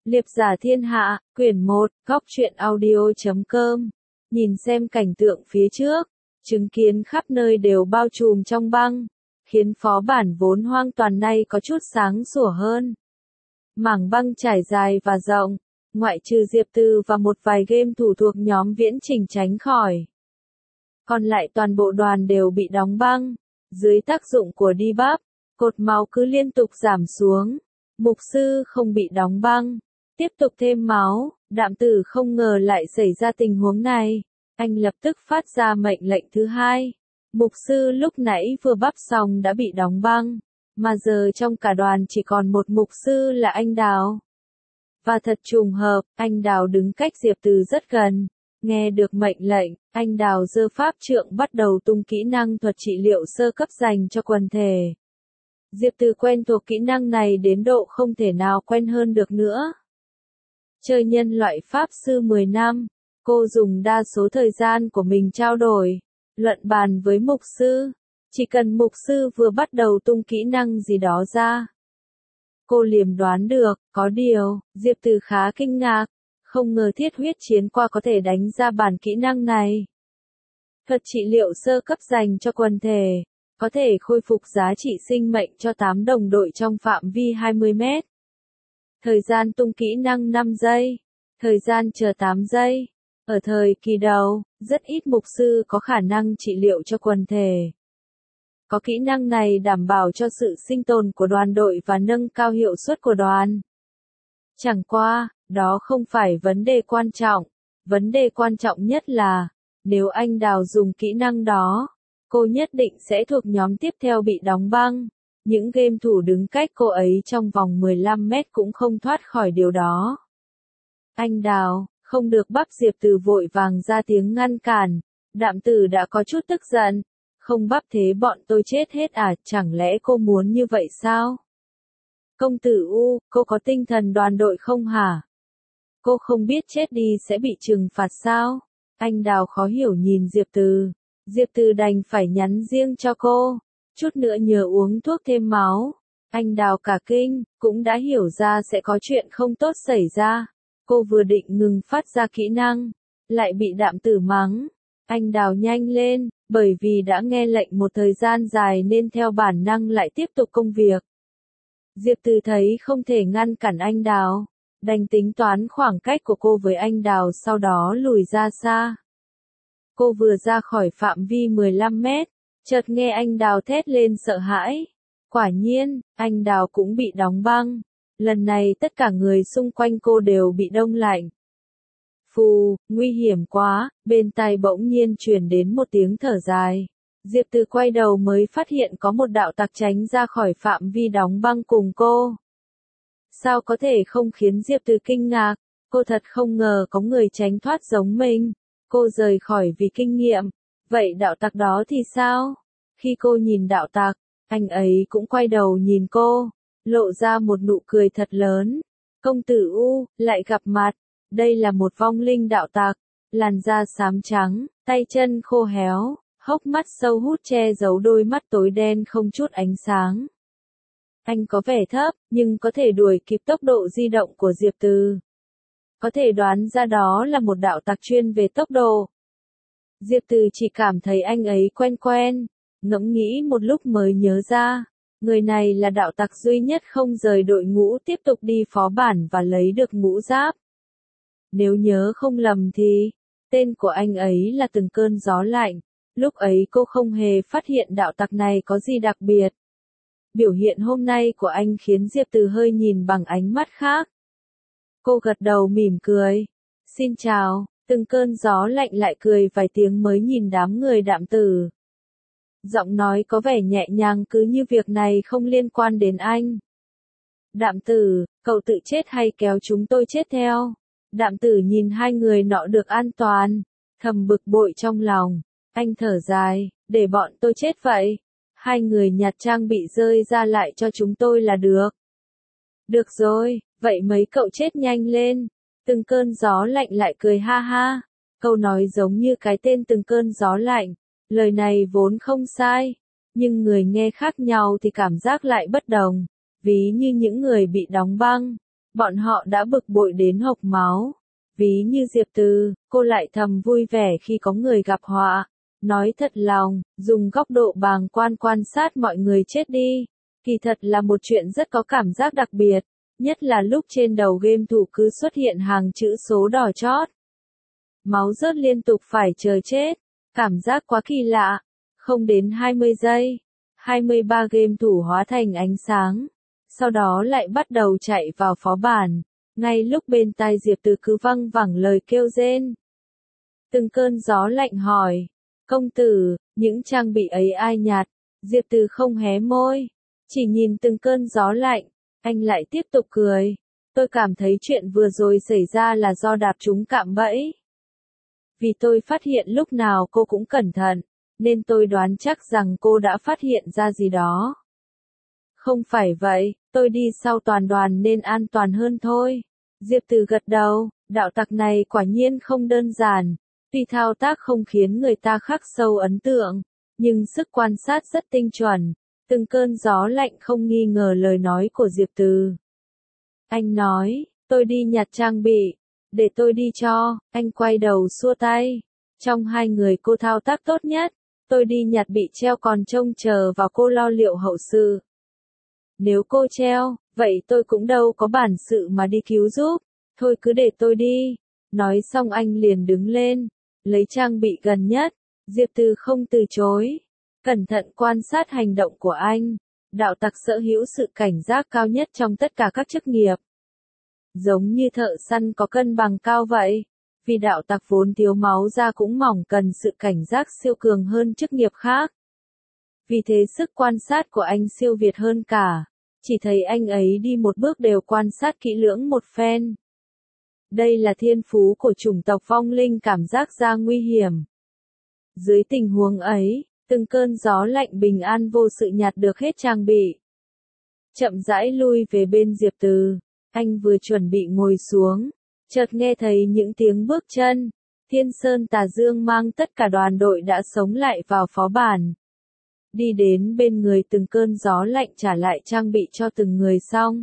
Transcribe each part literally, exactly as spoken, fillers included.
Liệp giả thiên hạ, quyển một, góc truyện audio chấm com. Nhìn xem cảnh tượng phía trước, chứng kiến khắp nơi đều bao trùm trong băng, khiến phó bản vốn hoang toàn nay có chút sáng sủa hơn. Mảng băng trải dài và rộng, ngoại trừ Diệp Từ và một vài game thủ thuộc nhóm viễn trình tránh khỏi. Còn lại toàn bộ đoàn đều bị đóng băng, dưới tác dụng của debuff, cột máu cứ liên tục giảm xuống. Mục sư không bị đóng băng, tiếp tục thêm máu, Đạm Tử không ngờ lại xảy ra tình huống này. Anh lập tức phát ra mệnh lệnh thứ hai. Mục sư lúc nãy vừa bắp xong đã bị đóng băng, mà giờ trong cả đoàn chỉ còn một mục sư là anh Đào. Và thật trùng hợp, anh Đào đứng cách Diệp Từ rất gần. Nghe được mệnh lệnh, anh Đào giơ pháp trượng bắt đầu tung kỹ năng thuật trị liệu sơ cấp dành cho quần thể. Diệp Từ quen thuộc kỹ năng này đến độ không thể nào quen hơn được nữa. Chơi nhân loại pháp sư mười năm, cô dùng đa số thời gian của mình trao đổi, luận bàn với mục sư. Chỉ cần mục sư vừa bắt đầu tung kỹ năng gì đó ra, cô liền đoán được. Có điều, Diệp Từ khá kinh ngạc, không ngờ thiết huyết chiến qua có thể đánh ra bản kỹ năng này. Thuật trị liệu sơ cấp dành cho quần thể, có thể khôi phục giá trị sinh mệnh cho tám đồng đội trong phạm vi hai mươi mét. Thời gian tung kỹ năng năm giây, thời gian chờ tám giây. Ở thời kỳ đầu, rất ít mục sư có khả năng trị liệu cho quần thể. Có kỹ năng này đảm bảo cho sự sinh tồn của đoàn đội và nâng cao hiệu suất của đoàn. Chẳng qua, đó không phải vấn đề quan trọng. Vấn đề quan trọng nhất là, nếu anh Đào dùng kỹ năng đó, cô nhất định sẽ thuộc nhóm tiếp theo bị đóng băng. Những game thủ đứng cách cô ấy trong vòng mười lăm mét cũng không thoát khỏi điều đó. Anh Đào, không được bắp. Diệp Từ vội vàng ra tiếng ngăn cản. Đạm Tử đã có chút tức giận. Không bắp thế bọn tôi chết hết à, chẳng lẽ cô muốn như vậy sao? Công tử U, cô có tinh thần đoàn đội không hả? Cô không biết chết đi sẽ bị trừng phạt sao? Anh Đào khó hiểu nhìn Diệp Từ. Diệp Từ đành phải nhắn riêng cho cô. Chút nữa nhờ uống thuốc thêm máu. Anh Đào cả kinh, cũng đã hiểu ra sẽ có chuyện không tốt xảy ra. Cô vừa định ngừng phát ra kỹ năng, lại bị Đạm Tử mắng. Anh Đào nhanh lên, bởi vì đã nghe lệnh một thời gian dài nên theo bản năng lại tiếp tục công việc. Diệp Từ thấy không thể ngăn cản anh Đào, đành tính toán khoảng cách của cô với anh Đào sau đó lùi ra xa. Cô vừa ra khỏi phạm vi mười lăm mét, chợt nghe anh Đào thét lên sợ hãi. Quả nhiên, anh Đào cũng bị đóng băng. Lần này tất cả người xung quanh cô đều bị đông lạnh. Phù, nguy hiểm quá, bên tai bỗng nhiên truyền đến một tiếng thở dài. Diệp Từ quay đầu mới phát hiện có một đạo tặc tránh ra khỏi phạm vi đóng băng cùng cô. Sao có thể không khiến Diệp Từ kinh ngạc, cô thật không ngờ có người tránh thoát giống mình. Cô rời khỏi vì kinh nghiệm. Vậy đạo tặc đó thì sao? Khi cô nhìn đạo tặc, anh ấy cũng quay đầu nhìn cô, lộ ra một nụ cười thật lớn. Công tử U, lại gặp mặt. Đây là một vong linh đạo tặc, làn da xám trắng, tay chân khô héo, hốc mắt sâu hút che giấu đôi mắt tối đen không chút ánh sáng. Anh có vẻ thấp, nhưng có thể đuổi kịp tốc độ di động của Diệp Từ. Có thể đoán ra đó là một đạo tặc chuyên về tốc độ. Diệp Từ chỉ cảm thấy anh ấy quen quen, ngẫm nghĩ một lúc mới nhớ ra. Người này là đạo tặc duy nhất không rời đội ngũ tiếp tục đi phó bản và lấy được mũ giáp. Nếu nhớ không lầm thì, tên của anh ấy là Từng Cơn Gió Lạnh. Lúc ấy cô không hề phát hiện đạo tặc này có gì đặc biệt. Biểu hiện hôm nay của anh khiến Diệp Từ hơi nhìn bằng ánh mắt khác. Cô gật đầu mỉm cười. Xin chào. Từng Cơn Gió Lạnh lại cười vài tiếng mới nhìn đám người Đạm Tử. Giọng nói có vẻ nhẹ nhàng cứ như việc này không liên quan đến anh. Đạm Tử, cậu tự chết hay kéo chúng tôi chết theo? Đạm Tử nhìn hai người nọ được an toàn, thầm bực bội trong lòng. Anh thở dài, để bọn tôi chết vậy. Hai người nhặt trang bị rơi ra lại cho chúng tôi là được. Được rồi, vậy mấy cậu chết nhanh lên. Từng Cơn Gió Lạnh lại cười ha ha. Câu nói giống như cái tên Từng Cơn Gió Lạnh. Lời này vốn không sai, nhưng người nghe khác nhau thì cảm giác lại bất đồng. Ví như những người bị đóng băng, Bọn họ đã bực bội đến hộc máu. Ví như Diệp Từ, cô lại thầm vui vẻ khi có người gặp họa. Nói thật lòng, dùng góc độ bàng quan quan sát mọi người chết đi. Kỳ thật là một chuyện rất có cảm giác đặc biệt. Nhất là lúc trên đầu game thủ cứ xuất hiện hàng chữ số đỏ chót. Máu rớt liên tục phải chờ chết. Cảm giác quá kỳ lạ. Không đến hai mươi giây. hai mươi ba game thủ hóa thành ánh sáng. Sau đó lại bắt đầu chạy vào phó bản. Ngay lúc bên tai Diệp Từ cứ văng vẳng lời kêu rên. Từng cơn gió lạnh hỏi. Công tử, những trang bị ấy ai nhặt? Diệp Từ không hé môi. Chỉ nhìn từng cơn gió lạnh. Anh lại tiếp tục cười. Tôi cảm thấy chuyện vừa rồi xảy ra là do đạp trúng cạm bẫy. Vì tôi phát hiện lúc nào cô cũng cẩn thận, nên tôi đoán chắc rằng cô đã phát hiện ra gì đó. Không phải vậy, tôi đi sau toàn đoàn nên an toàn hơn thôi. Diệp Từ gật đầu, đạo tặc này quả nhiên không đơn giản. Tuy thao tác không khiến người ta khắc sâu ấn tượng, nhưng sức quan sát rất tinh chuẩn. Từng cơn gió lạnh không nghi ngờ lời nói của Diệp Từ. Anh nói, tôi đi nhặt trang bị. Để tôi đi cho, anh quay đầu xua tay. Trong hai người cô thao tác tốt nhất. Tôi đi nhặt bị treo còn trông chờ vào cô lo liệu hậu sự. Nếu cô treo, vậy tôi cũng đâu có bản sự mà đi cứu giúp. Thôi cứ để tôi đi. Nói xong anh liền đứng lên. Lấy trang bị gần nhất. Diệp Từ không từ chối. Cẩn thận quan sát hành động của anh. Đạo tặc sở hữu sự cảnh giác cao nhất trong tất cả các chức nghiệp. Giống như thợ săn có cân bằng cao vậy. Vì đạo tặc vốn thiếu máu da cũng mỏng cần sự cảnh giác siêu cường hơn chức nghiệp khác. Vì thế sức quan sát của anh siêu việt hơn cả. Chỉ thấy anh ấy đi một bước đều quan sát kỹ lưỡng một phen. Đây là thiên phú của chủng tộc vong linh cảm giác ra nguy hiểm. Dưới tình huống ấy, từng cơn gió lạnh bình an vô sự nhặt được hết trang bị. Chậm rãi lui về bên Diệp Từ. Anh vừa chuẩn bị ngồi xuống, chợt nghe thấy những tiếng bước chân. Thiên Sơn Tà Dương mang tất cả đoàn đội đã sống lại vào phó bản. Đi đến bên người từng cơn gió lạnh trả lại trang bị cho từng người xong.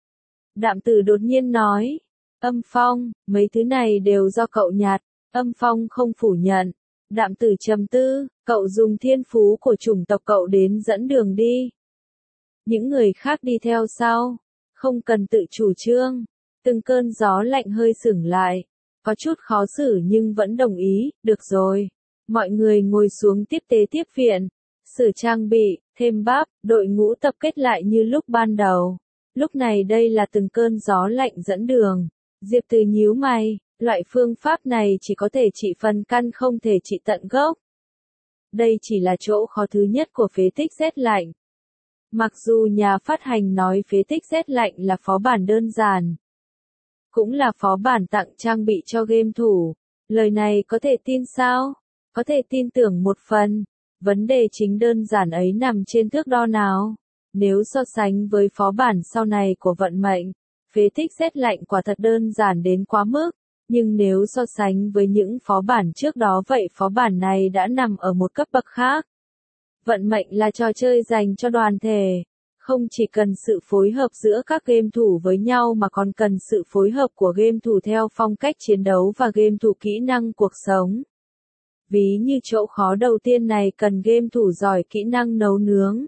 Đạm Tử đột nhiên nói, Âm Phong, mấy thứ này đều do cậu nhặt. Âm Phong không phủ nhận. Đạm Tử trầm tư, cậu dùng thiên phú của chủng tộc cậu đến dẫn đường đi. Những người khác đi theo sau. Không cần tự chủ trương. Từng cơn gió lạnh hơi sửng lại. Có chút khó xử nhưng vẫn đồng ý, được rồi. Mọi người ngồi xuống tiếp tế tiếp viện. Sửa trang bị, thêm bắp, đội ngũ tập kết lại như lúc ban đầu. Lúc này đây là từng cơn gió lạnh dẫn đường. Diệp Từ nhíu mày, loại phương pháp này chỉ có thể trị phần căn không thể trị tận gốc. Đây chỉ là chỗ khó thứ nhất của phế tích rét lạnh. Mặc dù nhà phát hành nói phế tích rét lạnh là phó bản đơn giản, cũng là phó bản tặng trang bị cho game thủ, lời này có thể tin sao? Có thể tin tưởng một phần, vấn đề chính đơn giản ấy nằm trên thước đo nào? Nếu so sánh với phó bản sau này của vận mệnh, phế tích rét lạnh quả thật đơn giản đến quá mức, nhưng nếu so sánh với những phó bản trước đó vậy phó bản này đã nằm ở một cấp bậc khác. Vận mệnh là trò chơi dành cho đoàn thể, không chỉ cần sự phối hợp giữa các game thủ với nhau mà còn cần sự phối hợp của game thủ theo phong cách chiến đấu và game thủ kỹ năng cuộc sống. Ví như chỗ khó đầu tiên này cần game thủ giỏi kỹ năng nấu nướng.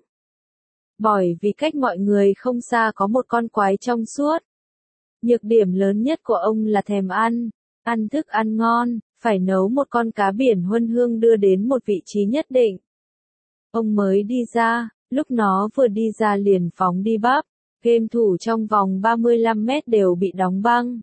Bởi vì cách mọi người không xa có một con quái trong suốt. Nhược điểm lớn nhất của ông là thèm ăn, ăn thức ăn ngon, phải nấu một con cá biển huân hương đưa đến một vị trí nhất định. Ông mới đi ra, lúc nó vừa đi ra liền phóng đi bắp, game thủ trong vòng ba mươi lăm mét đều bị đóng băng.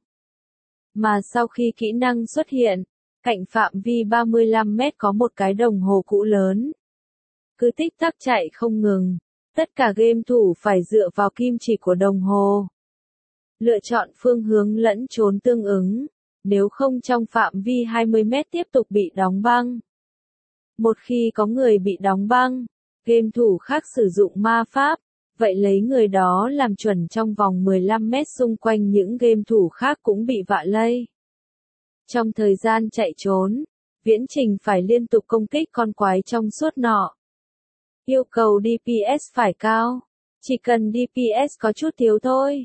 Mà sau khi kỹ năng xuất hiện, cạnh phạm vi ba mươi lăm mét có một cái đồng hồ cũ lớn. Cứ tích tắc chạy không ngừng, tất cả game thủ phải dựa vào kim chỉ của đồng hồ. Lựa chọn phương hướng lẫn trốn tương ứng, nếu không trong phạm vi hai mươi mét tiếp tục bị đóng băng. Một khi có người bị đóng băng, game thủ khác sử dụng ma pháp, vậy lấy người đó làm chuẩn trong vòng mười lăm mét xung quanh những game thủ khác cũng bị vạ lây. Trong thời gian chạy trốn, viễn trình phải liên tục công kích con quái trong suốt nọ. Yêu cầu đê pê ét phải cao, chỉ cần đê pê ét có chút thiếu thôi,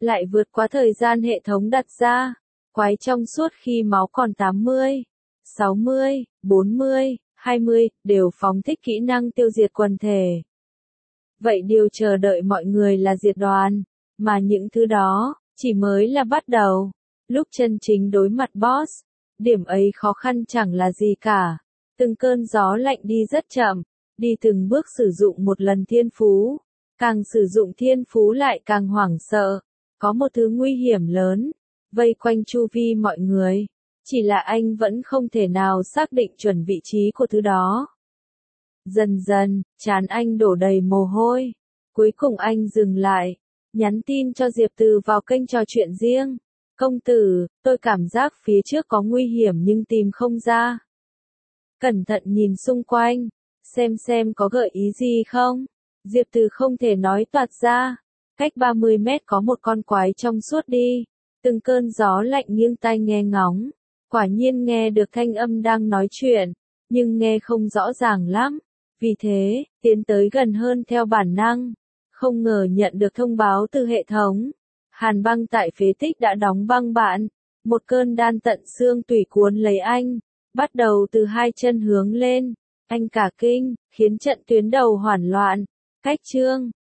lại vượt quá thời gian hệ thống đặt ra. Quái trong suốt khi máu còn tám mươi, sáu mươi, bốn mươi, hai mươi, đều phóng thích kỹ năng tiêu diệt quần thể. Vậy điều chờ đợi mọi người là diệt đoàn, mà những thứ đó, chỉ mới là bắt đầu. Lúc chân chính đối mặt boss, điểm ấy khó khăn chẳng là gì cả. Từng cơn gió lạnh đi rất chậm, đi từng bước sử dụng một lần thiên phú. Càng sử dụng thiên phú lại càng hoảng sợ. Có một thứ nguy hiểm lớn, vây quanh chu vi mọi người. Chỉ là anh vẫn không thể nào xác định chuẩn vị trí của thứ đó. Dần dần, trán anh đổ đầy mồ hôi. Cuối cùng anh dừng lại, nhắn tin cho Diệp Từ vào kênh trò chuyện riêng. Công tử, tôi cảm giác phía trước có nguy hiểm nhưng tìm không ra. Cẩn thận nhìn xung quanh, xem xem có gợi ý gì không. Diệp Từ không thể nói toạc ra. Cách ba mươi mét có một con quái trong suốt đi. Từng cơn gió lạnh nghiêng tai nghe ngóng. Quả nhiên nghe được thanh âm đang nói chuyện, nhưng nghe không rõ ràng lắm. Vì thế, tiến tới gần hơn theo bản năng. Không ngờ nhận được thông báo từ hệ thống. Hàn băng tại phế tích đã đóng băng bạn. Một cơn đan tận xương tủy cuốn lấy anh. Bắt đầu từ hai chân hướng lên. Anh cả kinh, khiến trận tuyến đầu hoảng loạn. Cách chương